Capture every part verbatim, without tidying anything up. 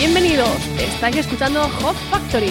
Bienvenidos, estáis escuchando Hot Factory.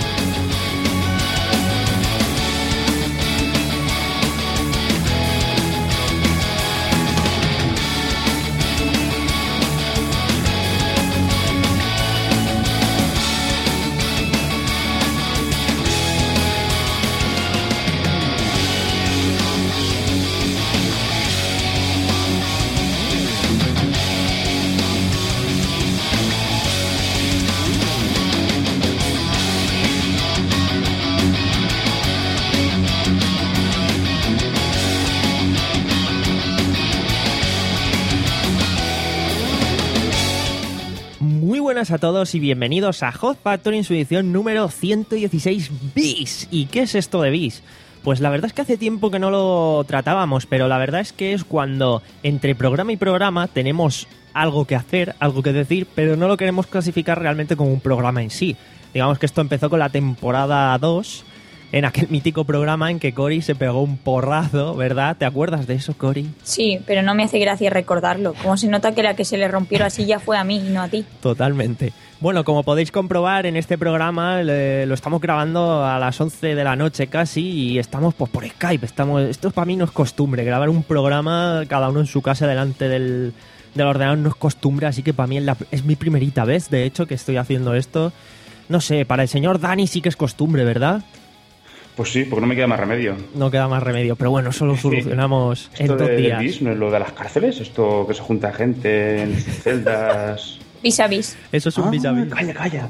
Buenas a todos y bienvenidos a Hot Factory en su edición número ciento dieciséis bis. ¿Y qué es esto de bis? Pues la verdad es que hace tiempo que no lo tratábamos, pero la verdad es que es cuando entre programa y programa tenemos algo que hacer, algo que decir, pero no lo queremos clasificar realmente como un programa en sí. Digamos que esto empezó con la temporada dos, en aquel mítico programa en que Cory se pegó un porrazo, ¿verdad? ¿Te acuerdas de eso, Cory? Sí, pero no me hace gracia recordarlo. Como se nota que la que se le rompió la silla fue a mí y no a ti. Totalmente. Bueno, como podéis comprobar, en este programa le, lo estamos grabando a las once de la noche casi y estamos pues por Skype. Estamos, esto para mí no es costumbre, grabar un programa cada uno en su casa delante del, del ordenador no es costumbre, así que para mí es, la, es mi primerita vez, de hecho, que estoy haciendo esto. No sé, para el señor Dani sí que es costumbre, ¿verdad? Pues sí, porque no me queda más remedio. No queda más remedio, pero bueno, eso lo solucionamos sí. en dos de, días. ¿Esto de bis no es lo de las cárceles? ¿Esto que se junta gente en sus celdas? Vis a vis. Eso es un ah, vis a vis. Calla, calla.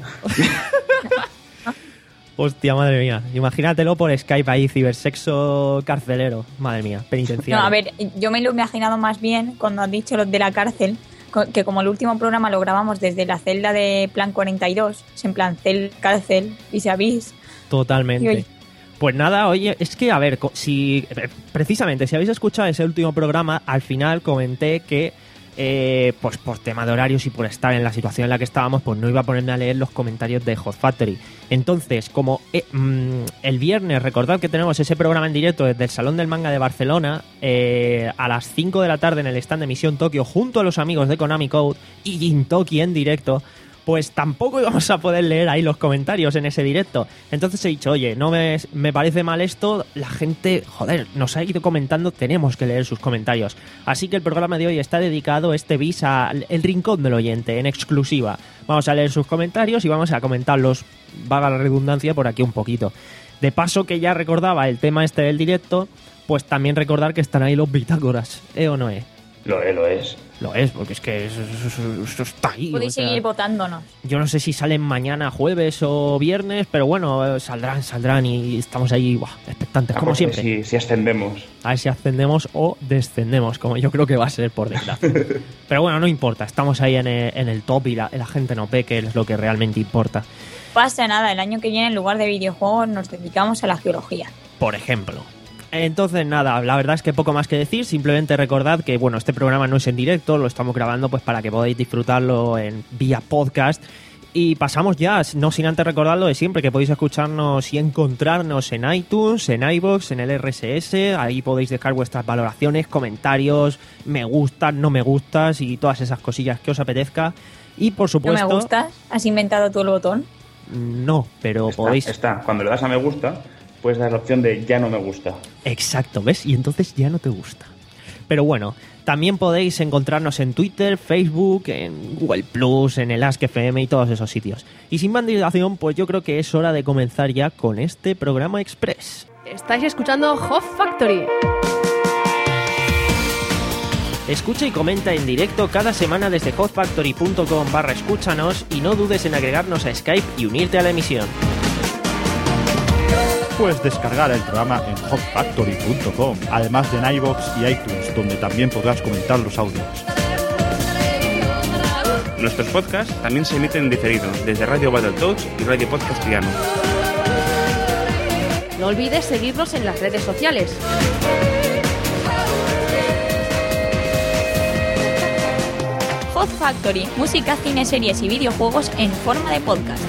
Hostia, madre mía. Imagínatelo por Skype ahí, cibersexo carcelero. Madre mía, penitenciario. No, a ver, yo me lo he imaginado más bien cuando has dicho lo de la cárcel, que como el último programa lo grabamos desde la celda de Plan cuarenta y dos, en plan cel, cárcel, vis a vis. Totalmente. Pues nada, oye, es que, a ver, si precisamente, si habéis escuchado ese último programa, al final comenté que, eh, pues por tema de horarios y por estar en la situación en la que estábamos, pues no iba a ponerme a leer los comentarios de Hot Factory. Entonces, como eh, mmm, el viernes, recordad que tenemos ese programa en directo desde el Salón del Manga de Barcelona, eh, a las cinco de la tarde en el stand de Misión Tokio, junto a los amigos de Konami Code y Gintoki en directo, pues tampoco íbamos a poder leer ahí los comentarios en ese directo. Entonces he dicho, oye, no me, me parece mal esto, la gente, joder, nos ha ido comentando, tenemos que leer sus comentarios. Así que el programa de hoy está dedicado, este bis, al rincón del oyente, en exclusiva. Vamos a leer sus comentarios y vamos a comentarlos, vaga la redundancia, por aquí un poquito. De paso que ya recordaba el tema este del directo, pues también recordar que están ahí los bitácoras, ¿eh o no es? Lo es, lo es. Lo es, porque es que eso, eso, eso está ahí. Podéis o sea, seguir votándonos. Yo no sé si salen mañana, jueves o viernes, pero bueno, saldrán, saldrán y estamos ahí, buah, expectantes, como siempre. Si, si ascendemos. A ver si ascendemos o descendemos, como yo creo que va a ser, por desgracia. Pero bueno, no importa, estamos ahí en el, en el top y la, la gente no ve, que es lo que realmente importa. Pasa nada, el año que viene en lugar de videojuegos nos dedicamos a la geología. Por ejemplo. Entonces nada, la verdad es que poco más que decir, simplemente recordad que bueno, este programa no es en directo, lo estamos grabando pues para que podáis disfrutarlo en vía podcast y pasamos ya, no sin antes recordarlo de siempre, que podéis escucharnos y encontrarnos en iTunes, en iVoox, en el erre ese ese, ahí podéis dejar vuestras valoraciones, comentarios, me gustas, no me gustas y todas esas cosillas que os apetezca y por supuesto... ¿No me gustas? ¿Has inventado tú el botón? No, pero está, podéis... Está, cuando le das a me gusta... puedes dar la opción de ya no me gusta. Exacto, ¿ves? Y entonces ya no te gusta. Pero bueno, también podéis encontrarnos en Twitter, Facebook, en Google Plus, en el Ask F M y todos esos sitios. Y sin más dilación, pues yo creo que es hora de comenzar ya con este programa express. Estáis escuchando Hot Factory. Escucha y comenta en directo cada semana desde hotfactory.com barra escúchanos y no dudes en agregarnos a Skype y unirte a la emisión. Puedes descargar el programa en hot factory punto com, además de en iVoox y iTunes, donde también podrás comentar los audios. Nuestros podcasts también se emiten en diferido desde Radio Battletoads y Radio Podcast Piano. No olvides seguirnos en las redes sociales. Hot Factory, música, cine, series y videojuegos en forma de podcast.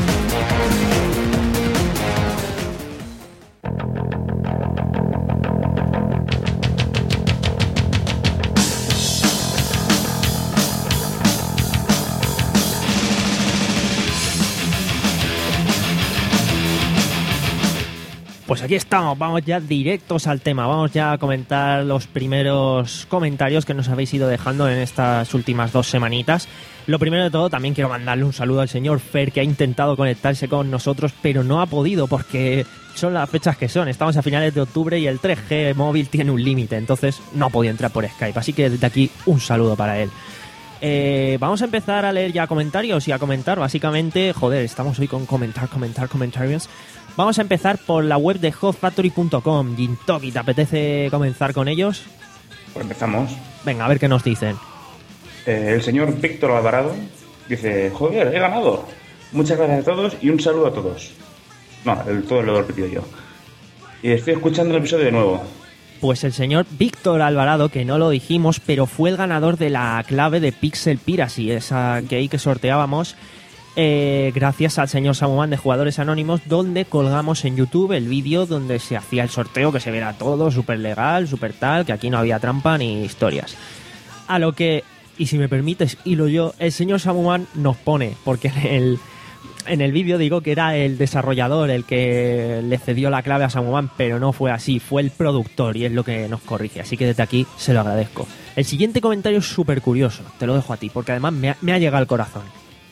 Pues aquí estamos, vamos ya directos al tema, vamos ya a comentar los primeros comentarios que nos habéis ido dejando en estas últimas dos semanitas. Lo primero de todo, también quiero mandarle un saludo al señor Fer, que ha intentado conectarse con nosotros, pero no ha podido porque son las fechas que son. Estamos a finales de octubre y el tres G móvil tiene un límite, entonces no ha podido entrar por Skype, así que desde aquí un saludo para él. Eh, vamos a empezar a leer ya comentarios y a comentar, básicamente, joder, estamos hoy con comentar, comentar, comentarios. Vamos a empezar por la web de hot factory punto com. Gintoki, ¿te apetece comenzar con ellos? Pues empezamos. Venga, a ver qué nos dicen. Eh, el señor Víctor Alvarado dice, joder, he ganado. Muchas gracias a todos y un saludo a todos. No, el, todo lo he repetido yo. Y estoy escuchando el episodio de nuevo. Pues el señor Víctor Alvarado, que no lo dijimos, pero fue el ganador de la clave de Pixel Piracy, esa key que sorteábamos, eh, gracias al señor Samuman de Jugadores Anónimos, donde colgamos en YouTube el vídeo donde se hacía el sorteo, que se viera todo súper legal, súper tal, que aquí no había trampa ni historias. A lo que, y si me permites, hilo yo, el señor Samuman nos pone, porque en el... En el vídeo digo que era el desarrollador el que le cedió la clave a Samuman, pero no fue así, fue el productor y es lo que nos corrige, así que desde aquí se lo agradezco. El siguiente comentario es súper curioso, te lo dejo a ti, porque además me ha, me ha llegado al corazón.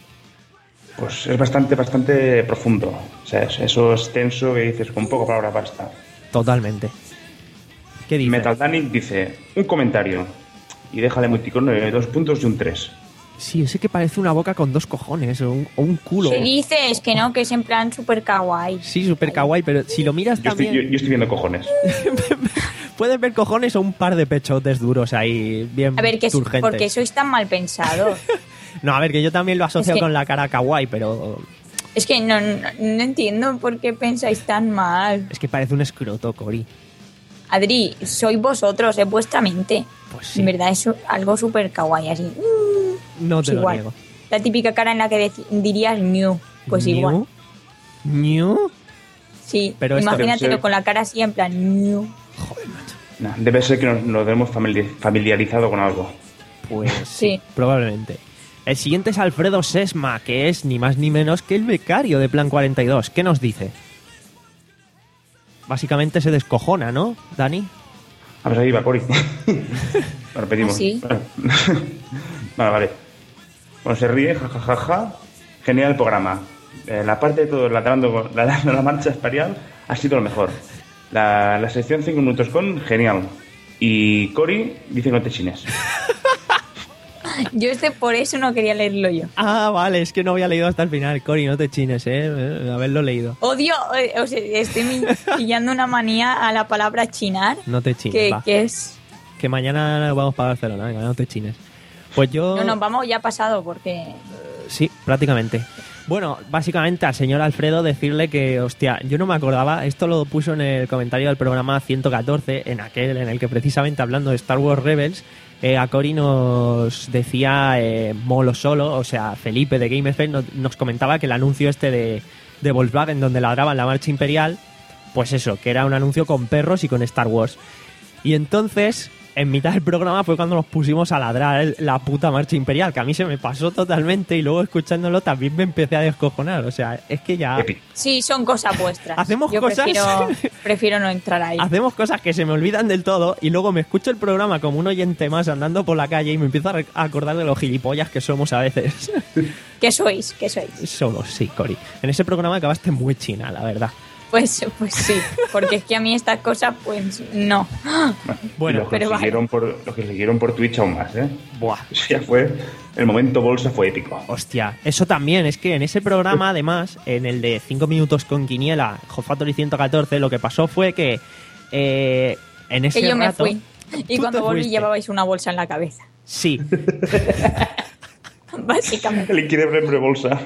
Pues es bastante, bastante profundo. O sea, es, eso es tenso que dices, con poco palabra basta. Totalmente. ¿Qué dice? Metal Danic dice, un comentario, y déjale emoticono de dos puntos y un tres. Sí, ese que parece una boca con dos cojones o un, o un culo. ¿Qué dices? Que no, que es en plan super kawaii. Sí, super kawaii, pero si lo miras yo también... Estoy, yo, yo estoy viendo cojones. Puedes ver cojones o un par de pechotes duros ahí, bien A ver, que turgentes. porque sois tan mal pensados. No, a ver, que yo también lo asocio Es que- con la cara kawaii, pero Es que no, no, no entiendo por qué pensáis tan mal. es que parece un escroto, Cori. Adri, sois vosotros, es vuestra mente. Pues sí. En verdad es algo super kawaii, así. No te Pues lo igual. niego. La típica cara en la que deci- dirías new. Pues ¿New? igual. ¿New? Sí, Pero esto- imagínatelo Debe ser- con la cara así en plan new. Joder, macho. Nah, debe ser que nos, nos hemos famili- familiarizado con algo. Pues sí, Sí. probablemente. El siguiente es Alfredo Sesma, que es ni más ni menos que el becario de Plan cuarenta y dos. ¿Qué nos dice? Básicamente se descojona, ¿no, Dani? A ver, ahí va, Cori. Lo repetimos. ¿Ah, sí? Vale, vale. Bueno, se ríe, jajajaja. Ja, ja, ja. Genial el programa. Eh, la parte de todo, ladrando la, la, la marcha espacial, ha sido lo mejor. La, la sección cinco minutos con, genial. Y Cori dice no te chines. Yo este por eso no quería leerlo yo. Ah, vale, es que no había leído hasta el final. Cori, no te chines, ¿eh? eh haberlo leído. Odio, eh, o sea, estoy mi- pillando una manía a la palabra chinar. No te chines, Que, va. que es... Que mañana vamos para Barcelona, venga, no te chines. Pues yo... No, nos vamos ya pasado porque... Sí, prácticamente. Bueno, básicamente al señor Alfredo decirle que, hostia, yo no me acordaba, esto lo puso en el comentario del programa ciento catorce, en aquel en el que precisamente hablando de Star Wars Rebels, eh, a Cori nos decía eh, Molo Solo, o sea, Felipe de Game Effect nos, nos comentaba que el anuncio este de, de Volkswagen donde ladraban la marcha imperial, pues eso, que era un anuncio con perros y con Star Wars. Y entonces, en mitad del programa fue cuando nos pusimos a ladrar el- la puta marcha imperial, que a mí se me pasó totalmente y luego escuchándolo también me empecé a descojonar. O sea, es que ya Épico. Sí, son cosas vuestras. Hacemos Yo cosas- Prefiero, prefiero no entrar ahí. hacemos cosas que se me olvidan del todo y luego me escucho el programa como un oyente más andando por la calle y me empiezo a rec- a acordar de los gilipollas que somos a veces. ¿Qué sois? ¿Qué sois? Somos, sí, Cori. En ese programa acabaste muy china, la verdad. Pues, pues sí, porque es que a mí estas cosas, pues no. Bueno, y los, pero que vale. siguieron por, los que siguieron por Twitch aún más, ¿eh? Buah. Eso ya fue... El momento bolsa fue épico. Hostia, eso también, es que en ese programa, además, en el de cinco minutos con Quiniela, Hot Factory ciento catorce, lo que pasó fue que eh, en ese Que yo me rato... fui. Y Tú cuando te volví fuiste. llevabais una bolsa en la cabeza. Sí, Básicamente. El increíble bolsa.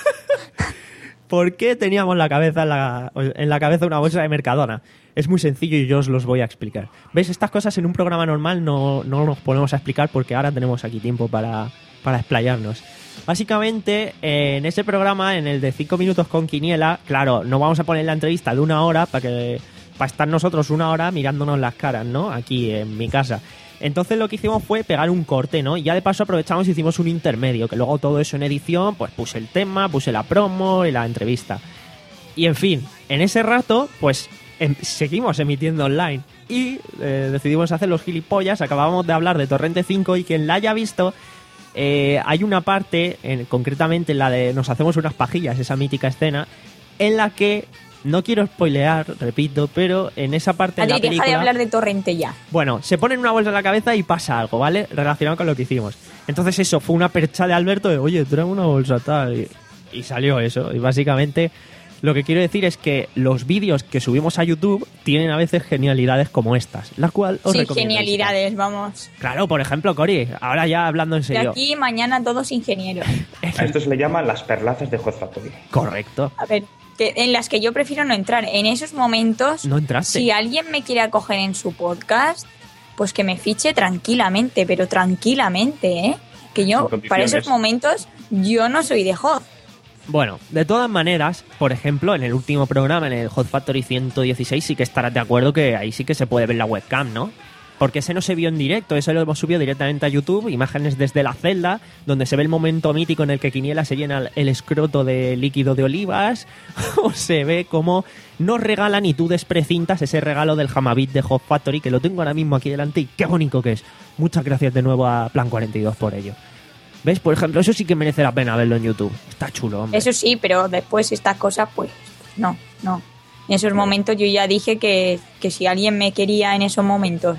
¿por qué teníamos la cabeza en la, en la cabeza una bolsa de Mercadona? Es muy sencillo y yo os los voy a explicar. ¿Ves? Estas cosas en un programa normal no, no nos ponemos a explicar porque ahora tenemos aquí tiempo para, para explayarnos. Básicamente, eh, en ese programa, en el de cinco minutos con Quiniela, claro, no vamos a poner la entrevista de una hora para que para estar nosotros una hora mirándonos las caras, ¿no? Aquí en mi casa. Entonces lo que hicimos fue pegar un corte, ¿no? Y ya de paso aprovechamos y hicimos un intermedio, que luego todo eso en edición, pues puse el tema, puse la promo y la entrevista. Y en fin, en ese rato, pues em, seguimos emitiendo online. Y eh, decidimos hacer los gilipollas. Acabábamos de hablar de Torrente cinco y quien la haya visto, eh, hay una parte, en, concretamente la de nos hacemos unas pajillas, esa mítica escena, en la que, no quiero spoilear, repito, pero en esa parte de la Adri, película... deja de hablar de Torrente ya. Bueno, se ponen una bolsa en la cabeza y pasa algo, ¿vale? Relacionado con lo que hicimos. Entonces eso, fue una percha de Alberto de, oye, trae una bolsa tal, y, y salió eso. Y básicamente lo que quiero decir es que los vídeos que subimos a YouTube tienen a veces genialidades como estas, la cual os Sí, recomiendo genialidades, visitar. vamos. Claro, por ejemplo, Cori, ahora ya hablando en De serio. aquí mañana todos ingenieros. A esto se le llama las perlazas de Hot Factory. Correcto. A ver, que en las que yo prefiero no entrar. En esos momentos, No entraste. si alguien me quiere acoger en su podcast, pues que me fiche tranquilamente, pero tranquilamente, ¿eh? Que yo, Sin para esos condiciones. momentos, yo no soy de Hot. Bueno, de todas maneras, por ejemplo, en el último programa, en el Hot Factory ciento dieciséis, sí que estarás de acuerdo que ahí sí que se puede ver la webcam, ¿no? Porque ese no se vio en directo, ese lo hemos subido directamente a YouTube, imágenes desde la celda, donde se ve el momento mítico en el que Quiniela se llena el escroto de líquido de olivas, o se ve cómo nos regalan y tú desprecintas ese regalo del Jamabit de Hot Factory, que lo tengo ahora mismo aquí delante y qué bonito que es. Muchas gracias de nuevo a Plan cuarenta y dos por ello. ¿Ves? Por ejemplo, eso sí que merece la pena verlo en YouTube. Está chulo, hombre. Eso sí, pero después estas cosas, pues, no, no. En esos momentos yo ya dije que, que si alguien me quería en esos momentos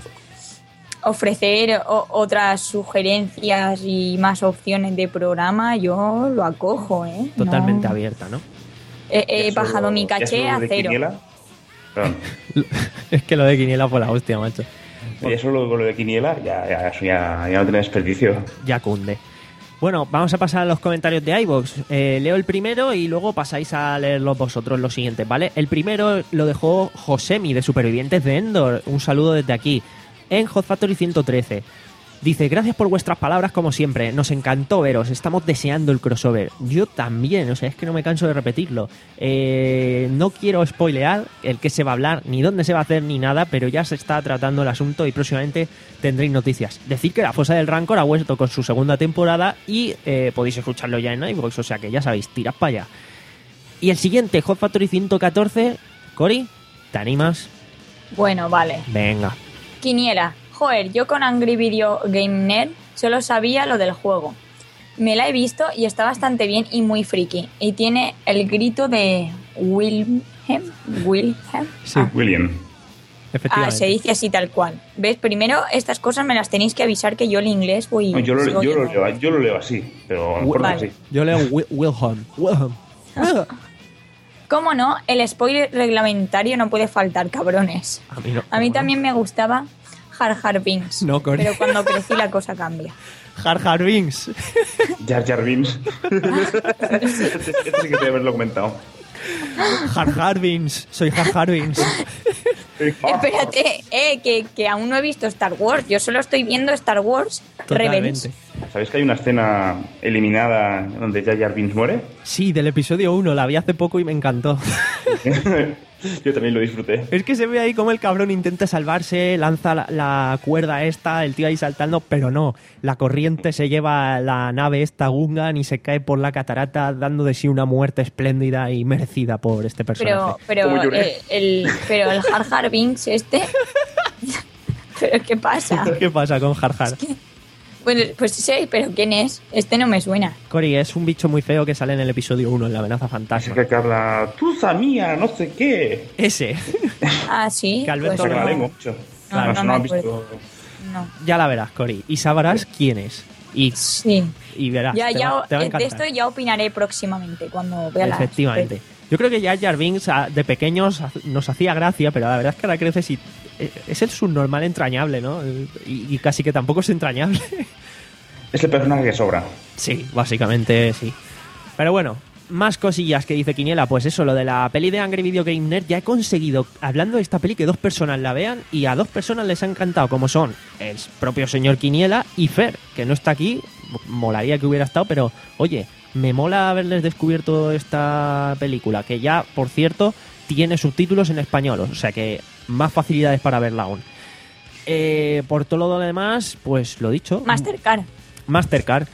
ofrecer o- otras sugerencias y más opciones de programa, yo lo acojo, ¿eh? Totalmente No. abierta, ¿no? He, he Ya bajado solo- mi ya caché solo a de cero. Quiniela, perdón, Es que lo de Quiniela fue la hostia, macho. ya solo con lo de Quiniela, ya, ya, eso ya, ya no tiene desperdicio. Ya cunde. Bueno, vamos a pasar a los comentarios de iVoox. Eh, leo el primero y luego pasáis a leerlos vosotros los siguientes, ¿vale? El primero lo dejó Josemi, de Supervivientes de Endor. Un saludo desde aquí, en Hot Factory ciento trece. Dice, gracias por vuestras palabras como siempre, nos encantó veros, estamos deseando el crossover. Yo también, o sea, es que no me canso de repetirlo. Eh, no quiero spoilear el qué se va a hablar, ni dónde se va a hacer, ni nada, pero ya se está tratando el asunto y próximamente tendréis noticias. Decir que La Fosa del Rancor ha vuelto con su segunda temporada y eh, podéis escucharlo ya en iVoox, o sea que ya sabéis, tirad para allá. Y el siguiente, Hot Factory ciento catorce, Cori, ¿te animas? Bueno, vale. Venga. Quiniela. Joder, yo con Angry Video Game Nerd solo sabía lo del juego. Me la he visto y está bastante bien y muy friki. Y tiene el grito de Wilhelm. Wilhelm. Sí, Ah. William. Ah, efectivamente. se dice así tal cual. ¿Ves? Primero estas cosas me las tenéis que avisar que yo el inglés voy... No, yo, lo, sigo yo, lo yendo. leo, yo lo leo así, pero a lo mejor no es Vale. así. Yo leo Wi- Wilhelm. Wilhelm. Wilhelm. ¿Cómo no? El spoiler reglamentario no puede faltar, cabrones. A mí, no, A mí ¿cómo no? también me gustaba Har Har Binks. No, Cori. Pero cuando crecí la cosa cambia. Har Har Binks. Jar Jar Binks. este, este sí que debe haberlo comentado. Har Har Binks. Soy Har Har Binks. Espérate, eh, que, que aún no he visto Star Wars. Yo solo estoy viendo Star Wars Rebels. Totalmente. ¿Sabéis que hay una escena eliminada donde Jar Jar Binks muere? Sí, del episodio uno. La vi hace poco y me encantó. Yo también lo disfruté. Es que se ve ahí como el cabrón intenta salvarse, lanza la, la cuerda esta, el tío ahí saltando, pero no. La corriente se lleva la nave esta Gungan y se cae por la catarata, dando de sí una muerte espléndida y merecida por este personaje. Pero, pero, ¿Cómo lloré? el, el- pero el Har Har Binks este... ¿Pero qué pasa? ¿Qué pasa con Har Har? Bueno, pues sí, pero ¿quién es? Este no me suena. Cori, es un bicho muy feo que sale en el episodio uno, en La amenaza Es fantasma. que, que habla, tuza mía, no sé qué. Ese. Ah, sí. Que Alberto pues Saca la no, lengua mucho. No, no si me has acuerdo. visto. no. Ya la verás, Cori. Y sabrás quién es. Y, Sí. y verás. Ya, te, ya, va, te va a de encantar. esto ya opinaré próximamente cuando vea la... Efectivamente. Yo creo que Jar Jar Binks a- de pequeños ha- nos hacía gracia, pero la verdad es que ahora creces y eh, es el subnormal entrañable, ¿no? Y, y casi que tampoco es entrañable. Es el personaje que sobra. Sí, básicamente sí. Pero bueno, más cosillas que dice Quiniela. Pues eso, lo de la peli de Angry Video Game Nerd, ya he conseguido, hablando de esta peli, que dos personas la vean y a dos personas les ha encantado, como son el propio señor Quiniela y Fer, que no está aquí. Molaría que hubiera estado, pero oye, me mola haberles descubierto esta película, que ya, por cierto, tiene subtítulos en español, o sea que más facilidades para verla aún. Eh, por todo lo demás, pues lo dicho. Mastercard. Mastercard.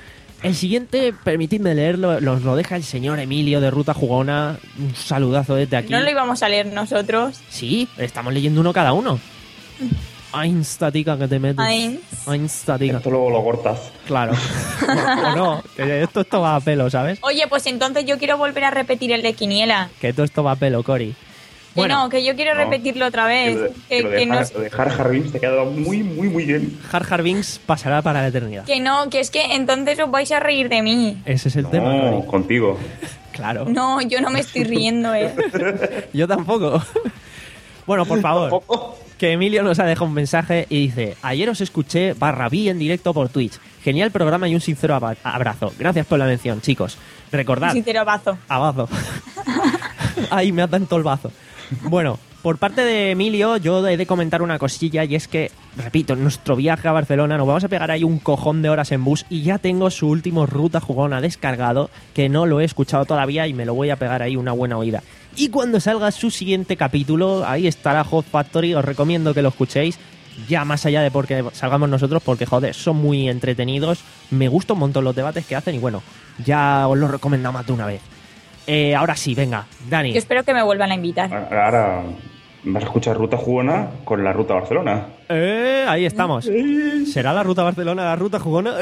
El siguiente, permitidme leerlo, nos lo deja el señor Emilio de Ruta Jugona. Un saludazo desde aquí. ¿No lo íbamos a leer nosotros? Sí, estamos leyendo uno cada uno. Ainstatica que te metes. Ains. Ainstatica. Esto luego lo cortas. Claro. O no, que esto, esto va a pelo, ¿sabes? Oye, pues entonces yo quiero volver a repetir el de Quiniela. Que todo esto va a pelo, Cori. Que no, que yo quiero No. repetirlo otra vez. Lo de, Que, lo de que no, Har, lo de Har Har Binks te ha quedado muy, muy, muy bien. Har Har Binks pasará para la eternidad. que no, que es que entonces os vais a reír de mí. Ese es el tema, No, Cori. contigo. Claro. No, yo no me estoy riendo, eh. Yo tampoco. Bueno, por favor. Tampoco. Que Emilio nos ha dejado un mensaje y dice: ayer os escuché barra vi en directo por Twitch. Genial programa y un sincero aba- abrazo. Gracias por la mención, chicos. Recordad. Sincero bazo. Abazo. Ay, me ha tanto el bazo. Bueno, por parte de Emilio, yo he de comentar una cosilla y es que, repito, en nuestro viaje a Barcelona nos vamos a pegar ahí un cojón de horas en bus y ya tengo su último Ruta Jugona descargado, que no lo he escuchado todavía y me lo voy a pegar ahí una buena oída. Y cuando salga su siguiente capítulo, ahí estará Hot Factory, os recomiendo que lo escuchéis, ya más allá de porque salgamos nosotros, porque joder, son muy entretenidos, me gustan un montón los debates que hacen y bueno, ya os lo recomiendo más de una vez. Eh, ahora sí, venga, Dani. Yo espero que me vuelvan a invitar. Ahora, ahora vas a escuchar Ruta Jugona con la Ruta Barcelona. Eh, ahí estamos. ¿Será la ruta Barcelona la ruta jugona?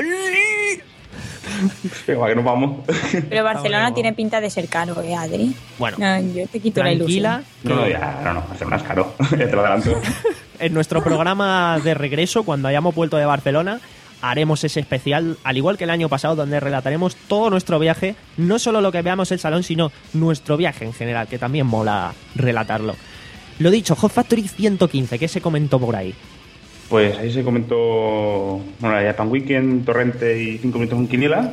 Venga, que nos vamos. Pero Barcelona Vamos. tiene pinta de ser caro, ¿eh, Adri? Bueno, No, yo te quito la tranquila, ilusión. No, no, ya, no, no, Barcelona es caro. Ya te lo adelanto. en nuestro programa de regreso, cuando hayamos vuelto de Barcelona, haremos ese especial, al igual que el año pasado, donde relataremos todo nuestro viaje, no solo lo que veamos el salón, sino nuestro viaje en general, que también mola relatarlo. Lo dicho, Hot Factory ciento quince, ¿qué se comentó por ahí? Pues ahí se comentó, bueno, la Japan Weekend, Torrente y cinco minutos con Quiniela.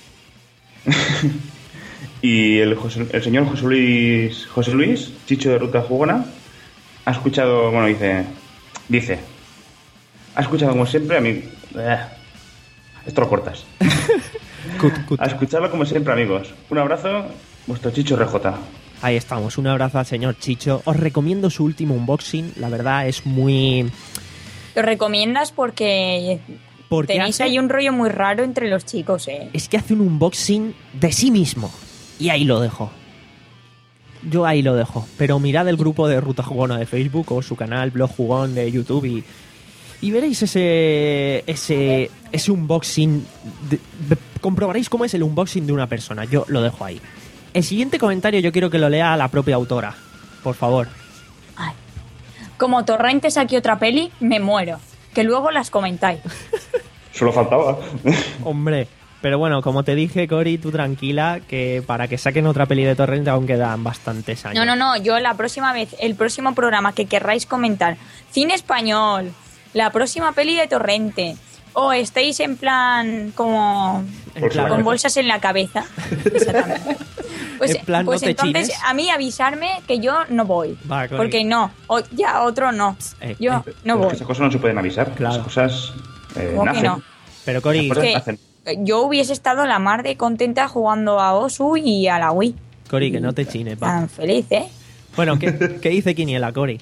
Y el, José- el señor José Luis, José Luis, Chicho de Ruta Jugona, ha escuchado, bueno, dice, dice, ha escuchado como siempre a mí, eh, esto lo cortas. Cut, cut. A escucharlo como siempre, amigos. Un abrazo, vuestro Chicho R J. Ahí estamos, un abrazo al señor Chicho. Os recomiendo su último unboxing, la verdad es muy... Lo recomiendas porque Porque tenéis hace- ahí un rollo muy raro entre los chicos, ¿eh? Es que hace un unboxing de sí mismo. Y ahí lo dejo. Yo ahí lo dejo. Pero mirad el grupo de Ruta Jugona de Facebook o su canal Blog Jugón de YouTube y, y veréis ese ese ese unboxing. de- de- comprobaréis cómo es el unboxing de una persona. Yo lo dejo ahí. El siguiente comentario yo quiero que lo lea la propia autora. Por favor. Ay. Como Torrente saque otra peli, me muero. Que luego las comentáis. Solo faltaba. Hombre. Pero bueno, como te dije, Cori, tú tranquila, que para que saquen otra peli de Torrente aún quedan bastantes años. No, no, no. Yo la próxima vez, el próximo programa que querráis comentar, cine español, la próxima peli de Torrente, o estéis en plan como En Pues plan- con bolsas en la cabeza. Exactamente. Pues, En plan, pues no te entonces chines. a mí avisarme que yo no voy. Va, Cori. Porque no, o, ya otro no. Eh, Yo eh, no Pero es que voy. esas cosas no se pueden avisar. Claro. Las cosas eh, ¿Cómo que nacen. no? Pero Cori, Las cosas Que- nacen. Yo hubiese estado la mar de contenta jugando a Osu y a la Wii. Cori, que no te chines, va. Tan feliz, ¿eh? Bueno, ¿qué, qué dice Quiniela, Cori?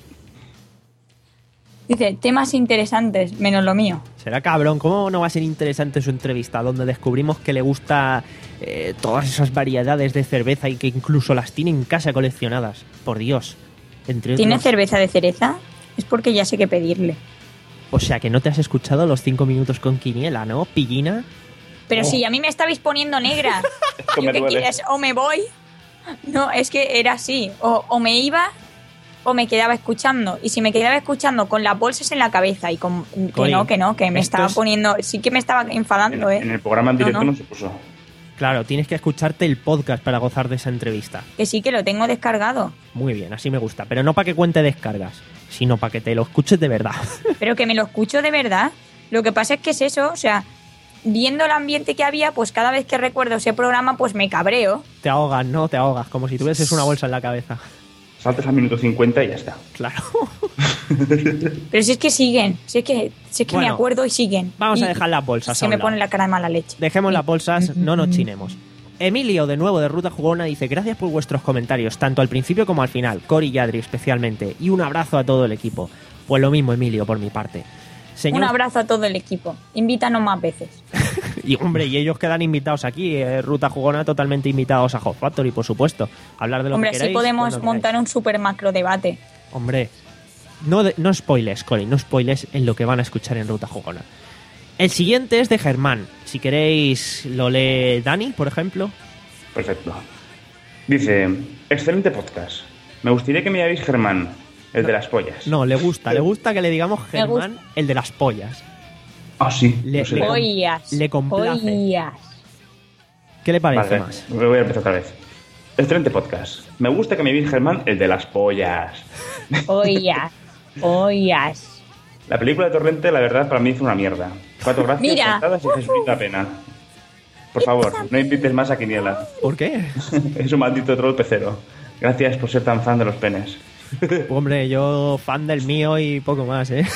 Dice, temas interesantes, menos lo mío. Será cabrón, ¿cómo no va a ser interesante su entrevista? Donde descubrimos que le gusta eh, todas esas variedades de cerveza y que incluso las tiene en casa coleccionadas. Por Dios. Entre ¿Tiene otros- cerveza de cereza? Es porque ya sé qué pedirle. O sea, que no te has escuchado los cinco minutos con Quiniela, ¿no, pillina? Pero Oh. si a mí me estabais poniendo negra. Esto ¿Yo me qué duele. quieres? ¿O me voy? No, es que era así. O, o me iba o me quedaba escuchando. Y si me quedaba escuchando con las bolsas en la cabeza y con... Que Cori, no, que no, que me esto estaba es- poniendo... Sí que me estaba En, enfadando, ¿eh? en el programa en No, directo no, no. se puso. Claro, tienes que escucharte el podcast para gozar de esa entrevista. Que sí que lo tengo descargado. Muy bien, así me gusta. Pero no para que cuente descargas, sino para que te lo escuches de verdad. Pero que me lo escucho de verdad. Lo que pasa es que es eso, o sea... Viendo el ambiente que había, pues cada vez que recuerdo ese programa, pues me cabreo. Te ahogas, ¿no? Te ahogas, como si tuvieses una bolsa en la cabeza. Saltas al minuto cincuenta y ya está. Claro. Pero si es que siguen, si es que, si es que me Bueno, acuerdo y siguen. Vamos Y a dejar las bolsas Se a un me lado. pone la cara de mala leche. Dejemos las bolsas, no nos chinemos. Emilio, de nuevo de Ruta Jugona, dice: gracias por vuestros comentarios, tanto al principio como al final, Cori y Adri especialmente, y un abrazo a todo el equipo. Pues lo mismo, Emilio, por mi parte. Señor, Un abrazo a todo el equipo. Invítanos más veces. Y hombre, y ellos quedan invitados aquí, eh, Ruta Jugona totalmente invitados a Hot Factory, por supuesto. Hablar de lo Hombre, que sí queráis. podemos cuando montar queráis. un super macro debate. Hombre, no, de- no spoilers, Cory, no spoilers en lo que van a escuchar en Ruta Jugona. El siguiente es de Germán. Si queréis, lo lee Dani, por ejemplo. Perfecto. Dice, excelente podcast. Me gustaría que me llaméis Germán, el de las pollas. No, le gusta, le gusta que le digamos Me gusta. Germán, el de las pollas. Ah, sí. Le- no sé. le- com- Ollas. le complace. Ollas. ¿Qué le parece Vale, más? me voy a empezar otra vez. Excelente podcast. Me gusta que me llaméis Germán, el de las pollas. Ollas. Ollas. La película de Torrente, la verdad, para mí fue una mierda. Cuatro gracias, Mira. contadas y Jesucristo la pena. Por favor, no invites más a Quiniela. ¿Por qué? Es un maldito troll pecero. Gracias por ser tan fan de los penes. Hombre, yo fan del mío y poco más, ¿eh?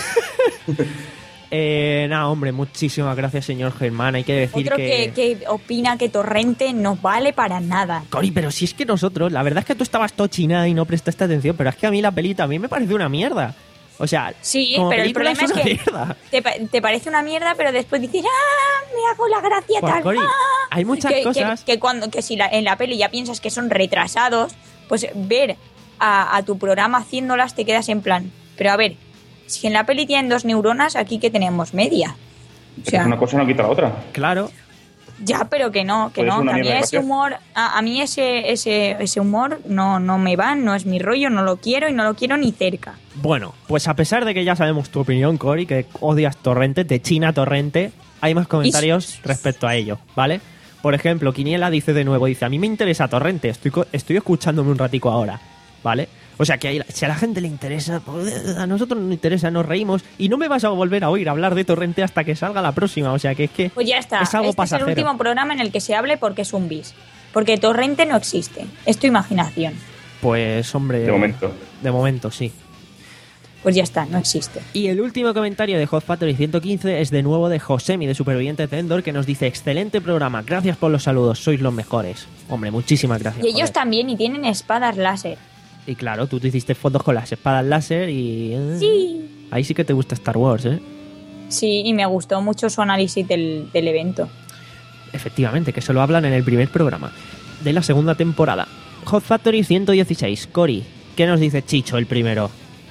eh nada, hombre, muchísimas gracias, señor Germán. Hay que decir Otro que, que opina que Torrente no vale para nada. Cori, pero si es que nosotros, la verdad es que tú estabas tochina y no prestaste atención, pero es que a mí la peli también me parece una mierda. O sea, Sí, como pero el película problema es, una que mierda. te, pa- te parece una mierda, pero después dices, ¡ah! Me hago la gracia Pues, tal. Cori, ¡ah! hay muchas que, que- cosas- Que, cuando, que si la- en la peli ya piensas que son retrasados, pues ver a, a tu programa haciéndolas te quedas en plan. Pero a ver, si en la peli tienen dos neuronas, aquí que tenemos media. O Pero sea, una cosa no quita la otra. Claro, ya, pero que no, que Pues no, una que a mí mierda de ese gracia. humor, a, a mí ese, ese, ese humor no, no me va, no es mi rollo, no lo quiero y no lo quiero ni cerca. bueno, pues a pesar de que ya sabemos tu opinión, Cori, que odias Torrente, te china Torrente, hay más comentarios respecto a ello, ¿vale? Por ejemplo, Quiniela dice de nuevo, dice, a mí me interesa Torrente, estoy, co- estoy escuchándome un ratico ahora, ¿vale? O sea que ahí- si a la gente le interesa, pues, a nosotros nos interesa, nos reímos y no me vas a volver a oír hablar de Torrente hasta que salga la próxima, o sea que es que Pues ya está, es algo este es el pasajero. último programa en el que se hable porque es un bis. Porque Torrente no existe, es tu imaginación. Pues hombre, De momento. de momento sí. Pues ya está, no existe. Y el último comentario de Hot Factory ciento quince es de nuevo de Josemi, de Superviviente de Endor, que nos dice, excelente programa, gracias por los saludos, sois los mejores. Hombre, muchísimas gracias. Y ellos joder. también, y tienen espadas láser. Y claro, tú te hiciste fotos con las espadas láser y... eh, Sí. Ahí sí que te gusta Star Wars, ¿eh? Sí, y me gustó mucho su análisis del, del evento. Efectivamente, que se lo hablan en el primer programa de la segunda temporada. Hot Factory ciento dieciséis, Cori, ¿qué nos dice Chicho el primero?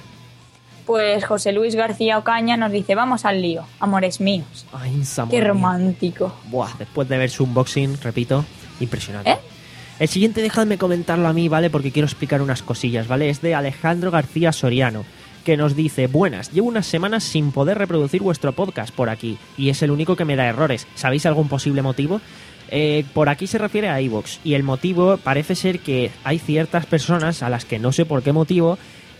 Pues José Luis García Ocaña nos dice, vamos al lío, amores míos. Ay, Samuel. Qué romántico. Buah, después de ver su unboxing, repito, impresionante. ¿Eh? El siguiente, dejadme comentarlo a mí, ¿vale? Porque quiero explicar unas cosillas, ¿vale? Es de Alejandro García Soriano, que nos dice, buenas, llevo unas semanas sin poder reproducir vuestro podcast por aquí, y es el único que me da errores. ¿Sabéis algún posible motivo? Eh, por aquí se refiere a iVoox, y el motivo parece ser que hay ciertas personas a las que no sé por qué motivo...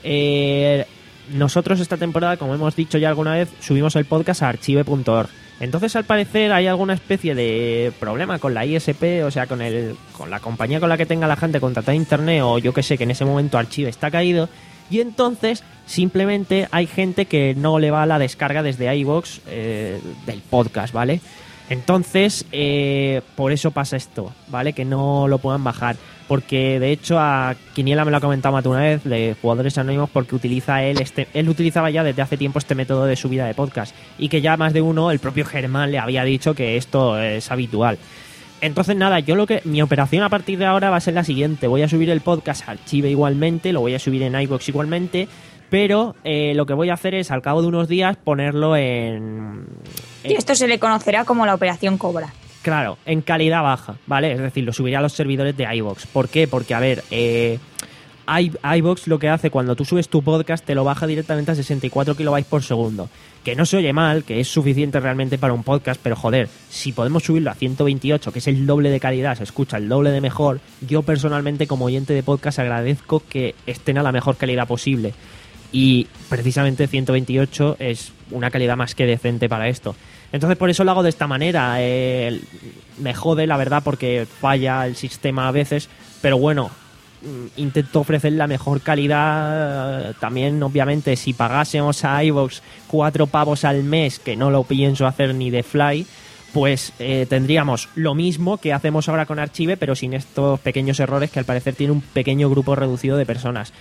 Eh, nosotros esta temporada, como hemos dicho ya alguna vez, subimos el podcast a archive punto org. Entonces, al parecer, hay alguna especie de problema con la I S P, o sea, con el con la compañía con la que tenga la gente contratada internet, o yo que sé, que en ese momento Archive está caído, y entonces simplemente hay gente que no le va a la descarga desde iVoox eh, del podcast, ¿vale? Entonces, eh, por eso pasa esto, ¿vale? Que no lo puedan bajar. Porque, de hecho, a Quiniela me lo ha comentado más de una vez, de Jugadores Anónimos, porque utiliza él, este, él utilizaba ya desde hace tiempo este método de subida de podcast. Y que ya más de uno, el propio Germán, le había dicho que esto es habitual. Entonces, nada, yo lo que... Mi operación a partir de ahora va a ser la siguiente. Voy a subir el podcast a Archive igualmente, lo voy a subir en iVoox igualmente... Pero eh, lo que voy a hacer es, al cabo de unos días, ponerlo en... en Y esto se le conocerá como la Operación Cobra. Claro, en calidad baja, ¿vale? Es decir, lo subiré a los servidores de iVoox. ¿Por qué? Porque, a ver, eh, i- iVoox lo que hace cuando tú subes tu podcast te lo baja directamente a sesenta y cuatro kilobytes por segundo. Que no se oye mal, que es suficiente realmente para un podcast, pero joder, si podemos subirlo a ciento veintiocho, que es el doble de calidad, se escucha el doble de mejor, yo personalmente como oyente de podcast agradezco que estén a la mejor calidad posible. Y precisamente ciento veintiocho es una calidad más que decente para esto. Entonces por eso lo hago de esta manera. Eh, me jode, la verdad, porque falla el sistema a veces, pero bueno, intento ofrecer la mejor calidad. También, obviamente, si pagásemos a iVoox cuatro pavos al mes, que no lo pienso hacer ni de fly, pues eh, tendríamos lo mismo que hacemos ahora con Archive, pero sin estos pequeños errores que al parecer tiene un pequeño grupo reducido de personas.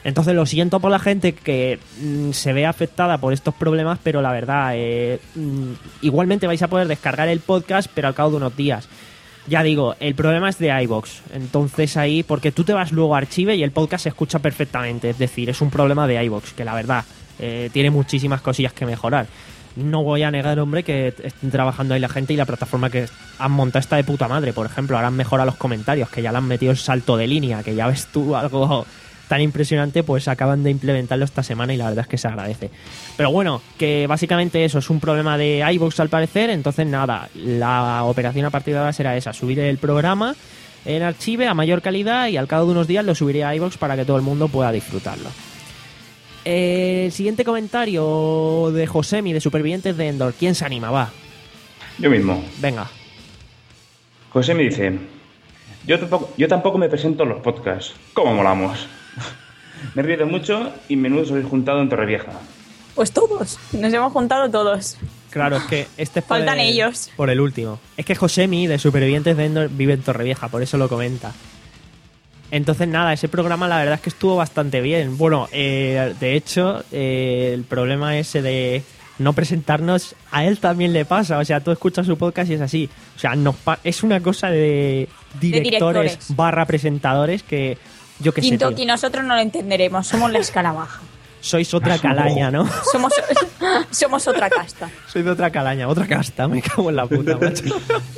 Entonces lo siento por la gente que mm, se ve afectada por estos problemas, pero la verdad, eh, mm, igualmente vais a poder descargar el podcast, pero al cabo de unos días. Ya digo, el problema es de iVoox, entonces ahí, porque tú te vas luego a Archive y el podcast se escucha perfectamente, es decir, es un problema de iVoox, que la verdad eh, tiene muchísimas cosillas que mejorar. No voy a negar, hombre, que estén trabajando ahí la gente y la plataforma que han montado está de puta madre. Por ejemplo, ahora han mejorado los comentarios, que ya le han metido el salto de línea, que ya ves tú algo tan impresionante, pues acaban de implementarlo esta semana y la verdad es que se agradece. Pero bueno, que básicamente eso es un problema de iVoox al parecer, entonces nada, la operación a partir de ahora será esa, subir el programa en Archive a mayor calidad y al cabo de unos días lo subiré a iVoox para que todo el mundo pueda disfrutarlo. El siguiente comentario de Josemi de Supervivientes de Endor. ¿Quién se anima? Va. Yo mismo. Venga. José me dice: yo tampoco, yo tampoco me presento en los podcasts. ¿Cómo molamos? Me he reído mucho y menudo os habéis juntado en Torrevieja. Pues todos, nos hemos juntado todos. Claro, es que este es por Faltan el, ellos. por el último. Es que Josemi de Supervivientes de Endor vive en Torrevieja, por eso lo comenta. Entonces nada, ese programa la verdad es que estuvo bastante bien. Bueno, eh, de hecho, eh, el problema ese de no presentarnos, a él también le pasa. O sea, tú escuchas su podcast y es así. O sea, nos pa- es una cosa de directores, De directores. barra presentadores que yo qué sé, Quinto, tío. y nosotros no lo entenderemos, somos la escarabaja. Sois otra calaña, ¿no? Somos, somos otra casta. Soy de otra calaña, otra casta, me cago en la puta, macho.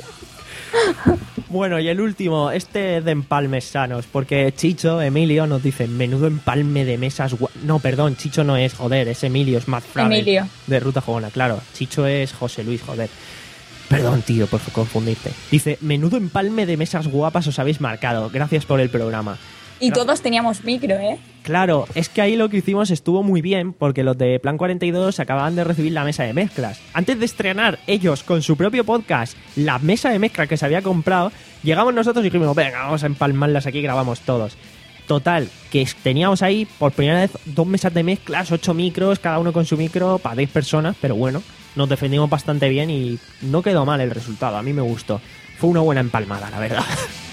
Bueno, y el último, este es de empalmes sanos, porque Chicho, Emilio, nos dice, menudo empalme de mesas... gua-". No, perdón, Chicho no es, joder, es Emilio, es Matt Fravel, Emilio. de Ruta Jugona, claro. Chicho es José Luis, joder. Perdón, tío, por confundirte. Dice, menudo empalme de mesas guapas os habéis marcado, gracias por el programa. Y Claro. todos teníamos micro, ¿eh? Claro, es que ahí lo que hicimos estuvo muy bien porque los de Plan cuarenta y dos acababan de recibir la mesa de mezclas. Antes de estrenar ellos con su propio podcast la mesa de mezclas que se había comprado, llegamos nosotros y dijimos, venga, vamos a empalmarlas aquí y grabamos todos. Total, que teníamos ahí por primera vez dos mesas de mezclas, ocho micros, cada uno con su micro para diez personas, pero bueno, nos defendimos bastante bien y no quedó mal el resultado, a mí me gustó. Fue una buena empalmada, la verdad.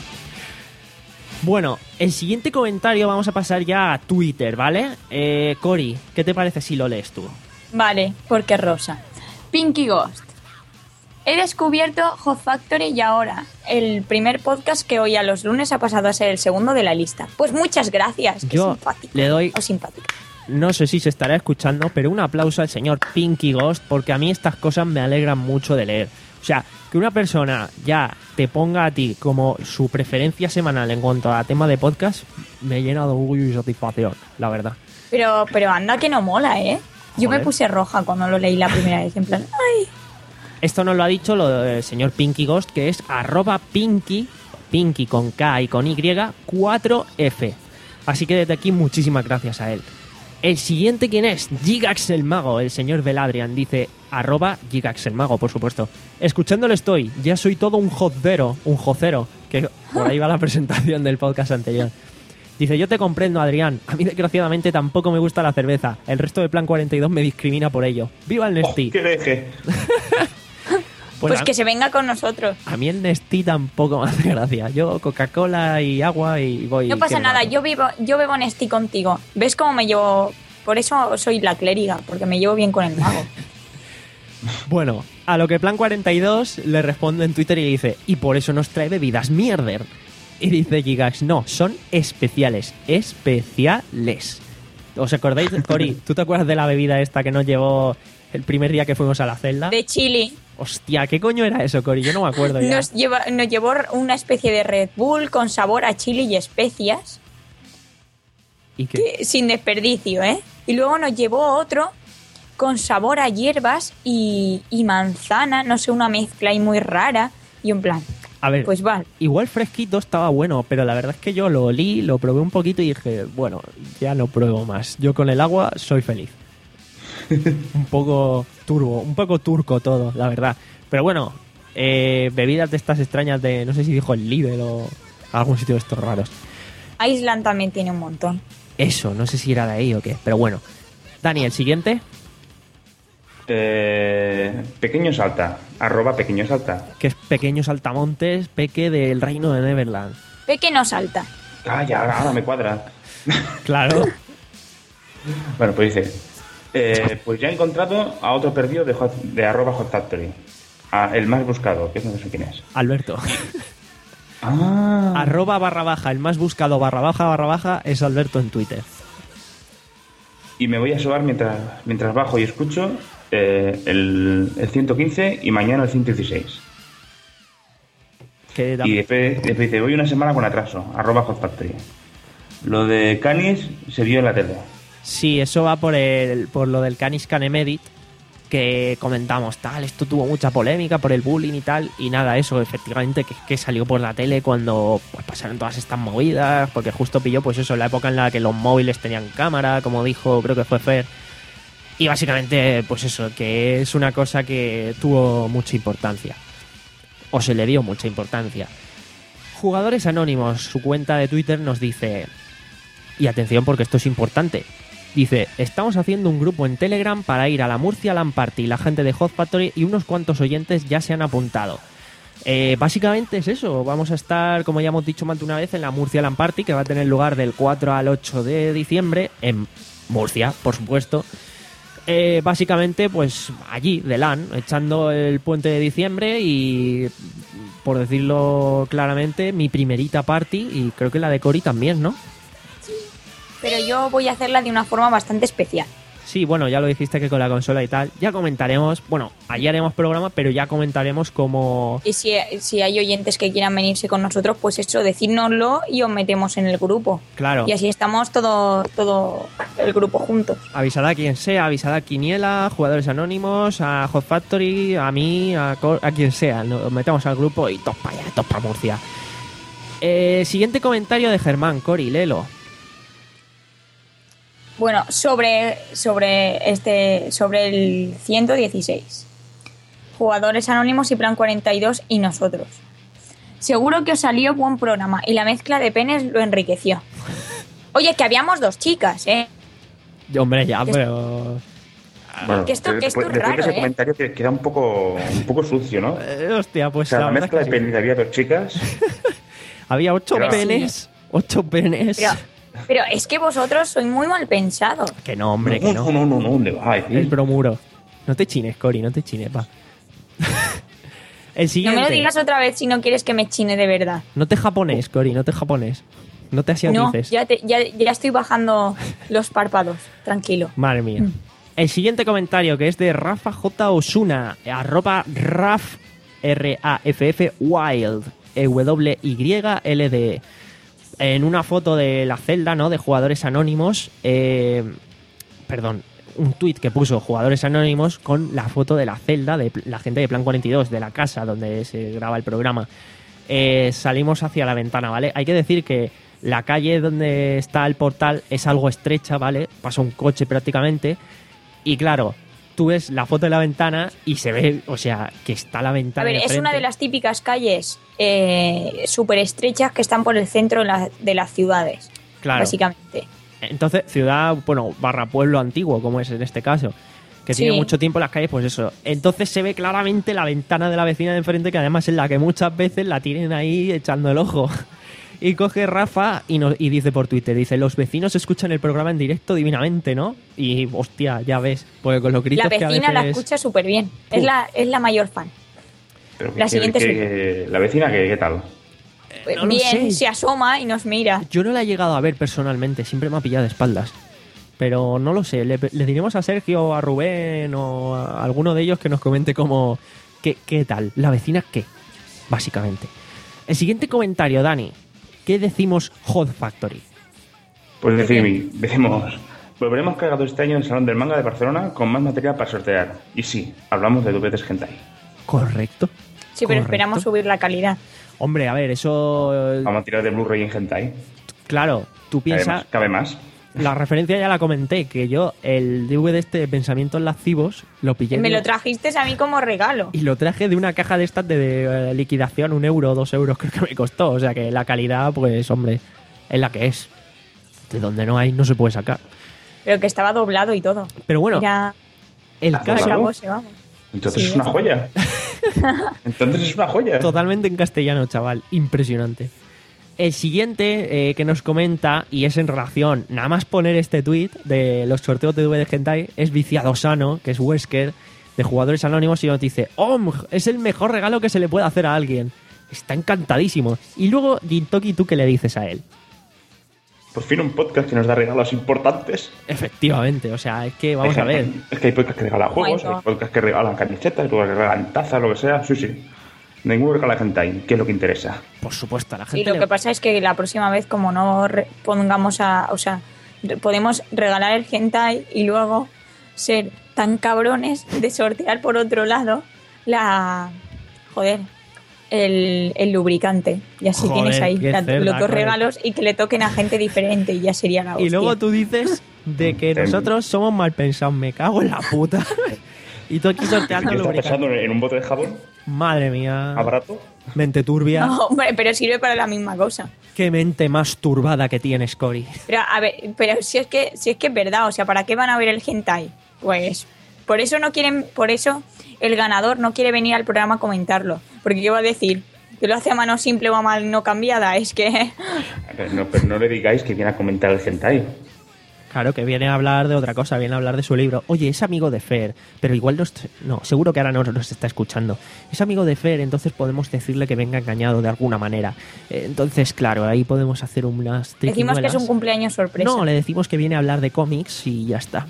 Bueno, el siguiente comentario vamos a pasar ya a Twitter, ¿vale? Eh, Cori, ¿qué te parece si lo lees tú? Vale, porque rosa. Pinky Ghost. He descubierto Hot Factory y ahora el primer podcast que oía los lunes ha pasado a ser el segundo de la lista. Pues muchas gracias. Qué Yo simpático. le doy- O simpática. No sé si se estará escuchando, pero un aplauso al señor Pinky Ghost porque a mí estas cosas me alegran mucho de leer. O sea, que una persona ya te ponga a ti como su preferencia semanal en cuanto a tema de podcast, me llena de orgullo y satisfacción, la verdad. Pero, pero anda que no mola, ¿eh? Yo me Joder. puse roja cuando lo leí la primera vez. En plan, ay. Esto nos lo ha dicho lo del señor Pinky Ghost, que es arroba Pinky, Pinky con K y con Y, cuatro F. Así que desde aquí muchísimas gracias a él. El siguiente, ¿quién es? Gigax el Mago, el señor Veladrian, dice arroba Gigax el Mago, por supuesto. Escuchándolo estoy, ya soy todo un jocero, un jocero, que por ahí va la presentación del podcast anterior. Dice, yo te comprendo, Adrián, a mí desgraciadamente tampoco me gusta la cerveza, el resto de Plan cuarenta y dos me discrimina por ello. ¡Viva el Oh, Nestí! ¡Qué deje! Pues a- que se venga con nosotros. A mí el Nestí tampoco me hace gracia. Yo Coca-Cola y agua y voy... No pasa que me nada, mato. yo vivo, yo bebo Nestí contigo. ¿Ves cómo me llevo? Por eso soy la clériga, porque me llevo bien con el mago. Bueno, a lo que Plan cuarenta y dos le responde en Twitter y dice, y por eso nos trae bebidas mierder. Y dice Gigax, no, son especiales, especiales. ¿Os acordáis, Cori? ¿Tú te acuerdas de la bebida esta que nos llevó el primer día que fuimos a la celda? De chili. Hostia, ¿qué coño era eso, Cori? Yo no me acuerdo ya. Nos, lleva, nos llevó una especie de Red Bull con sabor a chili y especias, ¿Y qué? que- sin desperdicio, ¿eh? Y luego nos llevó otro con sabor a hierbas y, y manzana, no sé, una mezcla ahí muy rara. Y en plan, A ver, pues vale. igual fresquito estaba bueno, pero la verdad es que yo lo olí, lo probé un poquito y dije, bueno, ya no pruebo más. Yo con el agua soy feliz. Un poco turbo, un poco turco todo, la verdad. Pero bueno, eh, bebidas de estas extrañas de, no sé si dijo el Lidl o algún sitio de estos raros. Island también tiene un montón. Eso, no sé si era de ahí o qué, pero bueno. Dani, el siguiente, Eh, pequeño Salta. Arroba Pequeño Salta. que es Pequeños Altamontes, Peque del Reino de Neverland. Ve que no salta. Ah, ya, ahora, ahora me cuadra. Claro. Bueno, pues dice, eh, pues ya he encontrado a otro perdido de, hot, de arroba Hot Factory. A el más buscado, que no sé quién es. Alberto. Ah. Arroba barra baja, el más buscado barra baja barra baja es Alberto en Twitter. Y me voy a sobar mientras, mientras bajo y escucho eh, el, el ciento quince y mañana el ciento dieciséis. Que Y después, después dice, voy una semana con atraso, arroba Hot Factory. Lo de Canis se vio en la tele. Sí, eso va por el por lo del Canis Canemedit, que comentamos, tal, esto tuvo mucha polémica por el bullying y tal, y nada, eso, efectivamente, que, que salió por la tele cuando pues, pasaron todas estas movidas, porque justo pilló, pues eso, la época en la que los móviles tenían cámara, como dijo, creo que fue Fer, y básicamente, pues eso, que es una cosa que tuvo mucha importancia, o se le dio mucha importancia. Jugadores Anónimos, su cuenta de Twitter nos dice, y atención porque esto es importante, dice, estamos haciendo un grupo en Telegram para ir a la Murcia LAN Party. La gente de Hot Factory y unos cuantos oyentes ya se han apuntado. Eh, básicamente es eso. Vamos a estar, como ya hemos dicho más de una vez, en la Murcia LAN Party, que va a tener lugar del cuatro al ocho de diciembre, en Murcia, por supuesto. Eh, básicamente, pues allí, de LAN, echando el puente de diciembre y, por decirlo claramente, mi primerita party, y creo que la de Cori también, ¿no? Pero yo voy a hacerla de una forma bastante especial. Sí, bueno, ya lo dijiste que con la consola y tal. Ya comentaremos, bueno, allí haremos programa, pero ya comentaremos cómo... Y si, si hay oyentes que quieran venirse con nosotros, pues eso, decírnoslo y os metemos en el grupo. Claro. Y así estamos todo, todo el grupo juntos. Avisad a quien sea, avisad a Quiniela, Jugadores Anónimos, a Hot Factory, a mí, a, Cor- a quien sea. Nos metemos al grupo y todos para allá, todos para Murcia. Eh, siguiente comentario de Germán, Cori, léelo. Bueno, sobre, sobre, este, sobre el ciento dieciséis. Jugadores Anónimos y Plan cuarenta y dos y nosotros. Seguro que os salió buen programa y la mezcla de penes lo enriqueció. Oye, que habíamos dos chicas, ¿eh? Hombre, ya, Que pero... Bueno, que esto- que esto después, es después de raro, ese ¿eh? comentario que queda un poco, un poco sucio, ¿no? Eh, hostia, O pues sea, la verdad mezcla es de que sí. penis había dos chicas. Había ocho Pero- penes, ocho penes... Pero, pero es que vosotros sois muy mal pensados. Que no, hombre, que no. No, no, no, no, ¿dónde va? Ay, El bromuro. No te chines, Cori, no te chines, pa. El No siguiente. me lo digas otra vez si no quieres que me chine de verdad. No te japonés, Cori, no te japonés. No te No, asiatices. ya, te- ya, ya estoy bajando los párpados. Tranquilo. Madre mía. El siguiente comentario, que es de Rafa J. Osuna, arroba Raf, R A F F, Wild, E W Y L D. En una foto de la celda, ¿no? De Jugadores Anónimos, eh, perdón, un tuit que puso Jugadores Anónimos con la foto de la celda de la gente de Plan cuarenta y dos, de la casa donde se graba el programa. Eh, salimos hacia la ventana, ¿vale? Hay que decir que la calle donde está el portal es algo estrecha, ¿vale? Pasa un coche prácticamente. Y claro, tú ves la foto de la ventana y se ve, o sea, que está la ventana. A ver, es enfrente. una de las típicas calles eh, súper estrechas que están por el centro de, la- de las ciudades. Claro. Básicamente. Entonces, ciudad, bueno, barra pueblo antiguo, como es en este caso, que Sí. tiene mucho tiempo en las calles, pues eso. Entonces se ve claramente la ventana de la vecina de enfrente, que además es la que muchas veces la tienen ahí echando el ojo. Y coge Rafa y, nos, y dice por Twitter, dice, los vecinos escuchan el programa en directo divinamente, ¿no? Y, hostia, ya ves, porque con los gritos La que a vecina veces... la escucha súper bien. Es Uh. la, es la mayor fan. Pero La que- siguiente que- sí. que- La vecina, ¿qué, qué tal? Pues no lo bien, sé. se asoma y nos mira. Yo no la he llegado a ver personalmente, siempre me ha pillado de espaldas. Pero no lo sé, le, le diremos a Sergio, a Rubén o a alguno de ellos que nos comente cómo... ¿Qué, qué tal? ¿La vecina qué? Básicamente. El siguiente comentario, Dani. ¿Qué decimos Hot Factory? Pues decir, decimos, volveremos cargados este año en el Salón del Manga de Barcelona con más material para sortear. Y sí, hablamos de D V Ds hentai. ¿Correcto? Sí, pero Correcto. esperamos subir la calidad. Hombre, a ver, eso... eh, Vamos a tirar de Blu-ray en hentai. Claro, tú piensas... Además, cabe más. La referencia ya la comenté, que yo el D V D este de Pensamientos Lascivos lo pillé... Me de- lo trajiste a mí como regalo. Y lo traje de una caja de estas de, de, eh, liquidación, un euro o dos euros creo que me costó. O sea que la calidad, pues hombre, es la que es. De donde no hay, no se puede sacar. Pero que estaba doblado y todo. Pero bueno, Era el Ah, caso claro. acabose, vamos. Entonces Sí, es una eso. joya. Entonces es una joya. totalmente en castellano, chaval. Impresionante. El siguiente eh, que nos comenta, y es en relación, nada más poner este tweet de los sorteos de D V D Hentai, es Viciado Sano, que es Wesker, de Jugadores Anónimos, y nos dice: ¡Oh, es el mejor regalo que se le puede hacer a alguien! Está encantadísimo. Y luego, Gintoki, ¿tú qué le dices a él? Por fin un podcast que nos da regalos importantes. Efectivamente, o sea, es que vamos hay, a ver. Es que hay podcasts que regalan juegos, Oh my God. hay podcasts que regalan camisetas, hay podcasts que regalan tazas, lo que sea. Sí, sí. Ninguno regala hentai, que es lo que interesa. Por supuesto, a la gente Y lo le- que pasa es que la próxima vez, como no re- pongamos a... O sea, re- podemos regalar el hentai y luego ser tan cabrones de sortear por otro lado la... Joder, el, el lubricante. Y así Joder, tienes ahí qué la- cerda, los dos joder. regalos y que le toquen a gente diferente y ya sería la hostia. Y luego tú dices de que nosotros somos mal pensados. Me cago en la puta. Y tú aquí sorteando ¿Qué estás pensando lubricante. en un bote de jabón? Madre mía. ¿A barato? Mente turbia. No, hombre, pero sirve para la misma cosa. Qué mente más turbada que tienes, Cory. Pero a ver, pero si es que si es que es verdad, o sea, ¿para qué van a ver el hentai? Pues por eso no quieren, por eso el ganador no quiere venir al programa a comentarlo, porque ¿qué va a decir? ¿Que lo hace a mano simple o a mano cambiada? Es que Pero no, pero no le digáis que viene a comentar el hentai. Claro, que viene a hablar de otra cosa, viene a hablar de su libro. Oye, es amigo de Fer, pero igual no... est- No, seguro que ahora no nos está escuchando. Es amigo de Fer, entonces podemos decirle que venga engañado de alguna manera. Eh, Entonces, claro, ahí podemos hacer unas decimos que es un triquiñuelas. cumpleaños sorpresa. No, le decimos que viene a hablar de cómics y ya está.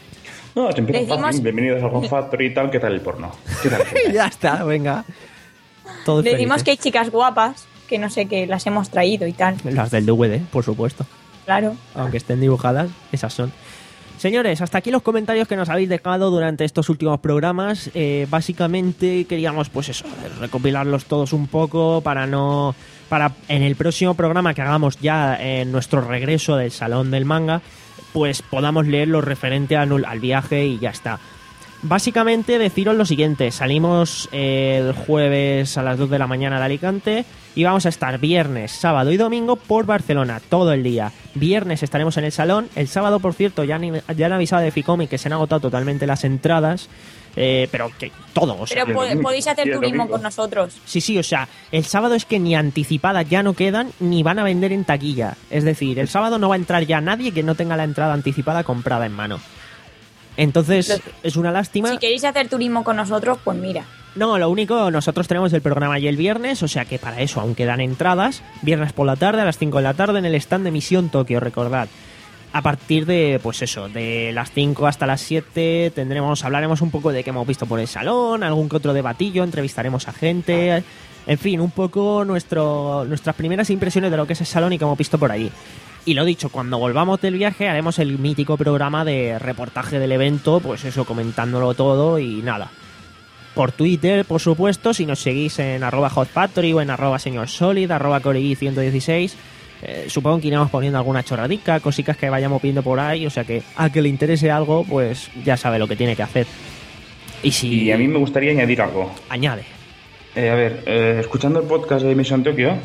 No, se empieza Decimos- fácil. Bienvenidos a Home Factory y tal. ¿Qué tal el porno? ¿Qué tal el hentai? Ya está, venga. Todos Le decimos que hay felices. chicas guapas, que no sé, que las hemos traído y tal. Las del D V D, por supuesto. Claro. Aunque estén dibujadas, esas son. Señores, hasta aquí los comentarios que nos habéis dejado durante estos últimos programas. Eh, básicamente queríamos, pues eso, recopilarlos todos un poco para no... para en el próximo programa que hagamos ya en nuestro regreso del Salón del Manga, pues podamos leer lo referente al, al viaje y ya está. Básicamente deciros lo siguiente: salimos eh, el jueves a las dos de la mañana de Alicante y vamos a estar viernes, sábado y domingo por Barcelona todo el día. Viernes estaremos en el salón, el sábado, por cierto, ya han, ya han avisado de Ficomic que se han agotado totalmente las entradas, eh, pero que todo, o sea, Pero po- podéis hacer Y el turismo domingo. con nosotros. sí, sí, o sea, el sábado es que ni anticipadas ya no quedan ni van a vender en taquilla. Es decir, el sábado no va a entrar ya nadie que no tenga la entrada anticipada comprada en mano. Entonces, Lo- es una lástima. Si queréis hacer turismo con nosotros, pues mira. No, lo único, nosotros tenemos el programa ya el viernes, o sea que para eso aún quedan entradas. Viernes por la tarde, a las cinco de la tarde, en el stand de Misión Tokio, recordad. A partir de, pues eso, de las cinco hasta las siete tendremos, hablaremos un poco de qué hemos visto por el salón, algún que otro debatillo, entrevistaremos a gente, en fin, un poco nuestro, nuestras primeras impresiones de lo que es el salón y que hemos visto por allí. Y lo dicho, cuando volvamos del viaje haremos el mítico programa de reportaje del evento, pues eso, comentándolo todo y nada. Por Twitter, por supuesto, si nos seguís en arroba Hot Factory o en arroba Señor Solid, arroba Corey ciento dieciséis, eh, supongo que iremos poniendo alguna chorradica, cositas que vayamos viendo por ahí, o sea que a que le interese algo, pues ya sabe lo que tiene que hacer. Y si... Y a mí me gustaría añadir algo. Añade. Eh, a ver, eh, escuchando el podcast de Mission Tokyo,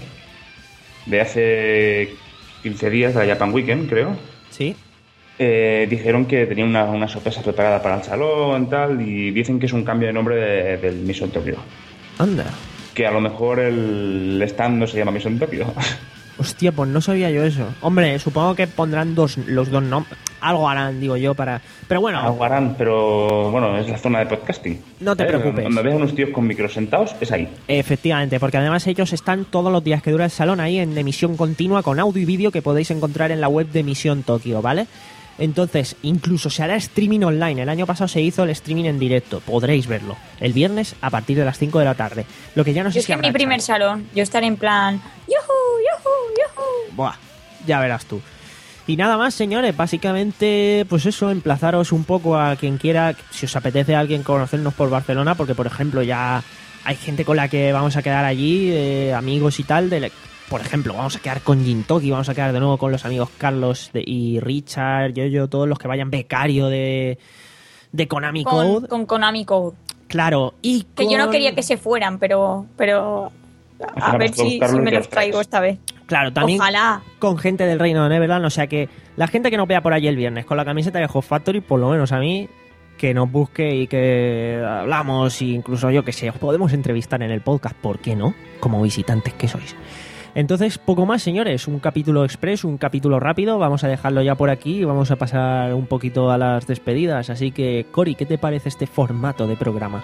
de hace quince días, de la Japan Weekend, creo, ¿Sí? eh, dijeron que tenían una, una sorpresa preparada para el salón, tal, y dicen que es un cambio de nombre de- del Mission Tokyo. Anda. Que a lo mejor el stand no se llama Mission Tokyo. Hostia, pues no sabía yo eso. Hombre, supongo que pondrán dos, los dos nombres. Algo harán, digo yo, para... Pero bueno, Algo harán, pero bueno, es la zona de podcasting. No te ¿Eh? preocupes. Cuando veas unos tíos con micros sentados, es ahí. efectivamente, porque además ellos están todos los días que dura el salón ahí en emisión continua con audio y vídeo que podéis encontrar en la web de Misión Tokio, ¿vale? Entonces, incluso se hará streaming online. El año pasado se hizo el streaming en directo. Podréis verlo. El viernes a partir de las cinco de la tarde. Lo que ya no sé Yo es si que en habrá mi primer chat. salón, yo estaré en plan, ¡yujú, yujú, yujú! Buah, ya verás tú. Y nada más, señores, básicamente, pues eso, emplazaros un poco a quien quiera, si os apetece a alguien conocernos por Barcelona, porque por ejemplo ya hay gente con la que vamos a quedar allí, eh, amigos y tal, de la- por ejemplo, vamos a quedar con Gintoki, vamos a quedar de nuevo con los amigos Carlos de- y Richard, yo, yo, todos los que vayan becario de, de Konami Con, Code. con Konami Code. Claro, y Que yo no con- quería que se fueran, pero pero a Ojalá ver vas a si, buscarlo si y me te los los traes. traigo esta vez. Claro, también Ojalá. con gente del Reino de Neverland, o sea que la gente que nos vea por allí el viernes con la camiseta de Hot Factory, por lo menos a mí, que nos busque y que hablamos, e incluso yo que sé, os podemos entrevistar en el podcast, ¿por qué no? Como visitantes que sois. Entonces, poco más, señores. Un capítulo express, un capítulo rápido. Vamos a dejarlo ya por aquí y vamos a pasar un poquito a las despedidas. Así que, Cori, ¿qué te parece este formato de programa?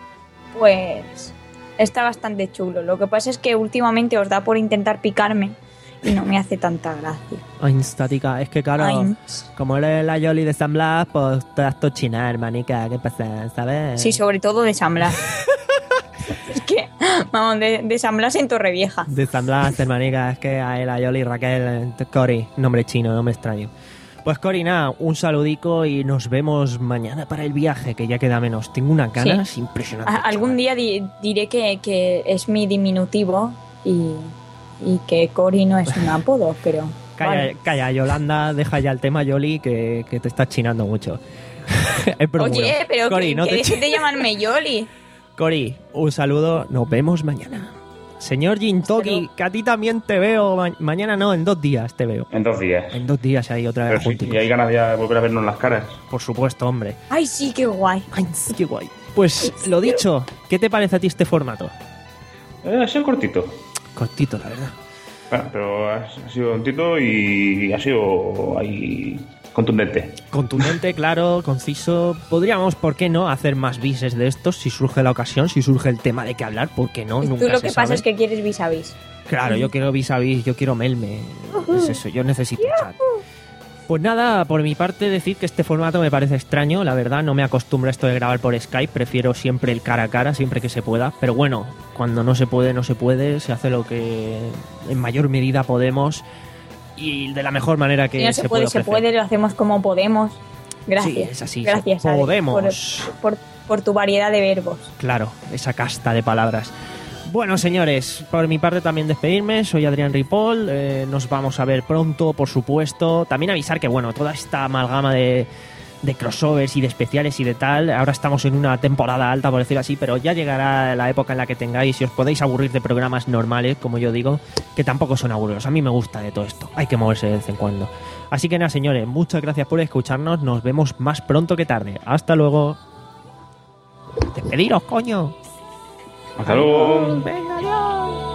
Pues está bastante chulo. Lo que pasa es que últimamente os da por intentar picarme y no me hace tanta gracia. Ay, estática. Es que, claro, Ay. como eres la Yoli de San Blas, pues te das tochinar, hermanica. ¿Qué pasa? ¿Sabes? Sí, sobre todo de San Blas. Es que, vamos, de, de San Blas en Torrevieja. De San Blas, hermanica. Es que a la Yoli, Raquel, Cori. Nombre chino, nombre extraño. Pues Cori, nada, un saludico y nos vemos mañana para el viaje, que ya queda menos. Tengo unas ganas Sí. impresionantes. A- algún chaval. día di- diré que, que es mi diminutivo y, y que Cori no es un apodo, pero... Calla, vale. calla, Yolanda, deja ya el tema, Yoli, que, que te estás chinando mucho. Es broma. Oye, pero Cori, que, no que te dejes chi- de llamarme Yoli. Cori, un saludo, nos vemos mañana. Señor Jintoki, que a ti también te veo. ma- mañana no, en dos días te veo. En dos días. En dos días hay otra Pero vez sí, juntos. y hay ganas ya de volver a vernos las caras. Por supuesto, hombre. Ay, sí, qué guay. Ay, qué guay. Pues lo dicho, ¿qué te parece a ti este formato? Eh, ha sido cortito. Cortito, la verdad. Bueno, pero ha, ha sido cortito y ha sido ahí contundente. Contundente, claro, conciso. Podríamos, ¿por qué no?, hacer más bises de estos si surge la ocasión, si surge el tema de qué hablar, ¿por qué no? Nunca Tú lo se que sabe. pasa es que quieres vis a vis. Claro, yo quiero vis a vis, yo quiero melme. Es eso, yo necesito chat. Pues nada, por mi parte decir que este formato me parece extraño, la verdad, no me acostumbro a esto de grabar por Skype, prefiero siempre el cara a cara, siempre que se pueda, pero bueno, cuando no se puede, no se puede, se hace lo que en mayor medida podemos y de la mejor manera que Si no se, se puede, se ofrecer. puede, lo hacemos como podemos. Gracias. Sí, es así, Gracias, se- Alex, podemos. por, por, por tu variedad de verbos. Claro, esa casta de palabras. Bueno, señores, por mi parte también despedirme. Soy Adrián Ripoll. eh, nos vamos a ver pronto, por supuesto. También avisar que, bueno, toda esta amalgama de, de crossovers y de especiales y de tal, ahora estamos en una temporada alta, por decirlo así, pero ya llegará la época en la que tengáis y os podéis aburrir de programas normales, como yo digo, que tampoco son aburridos. A mí me gusta de todo esto. Hay que moverse de vez en cuando. Así que nada, señores, muchas gracias por escucharnos. Nos vemos más pronto que tarde. Hasta luego. Despediros, coño. Hasta luego. Venga, adiós.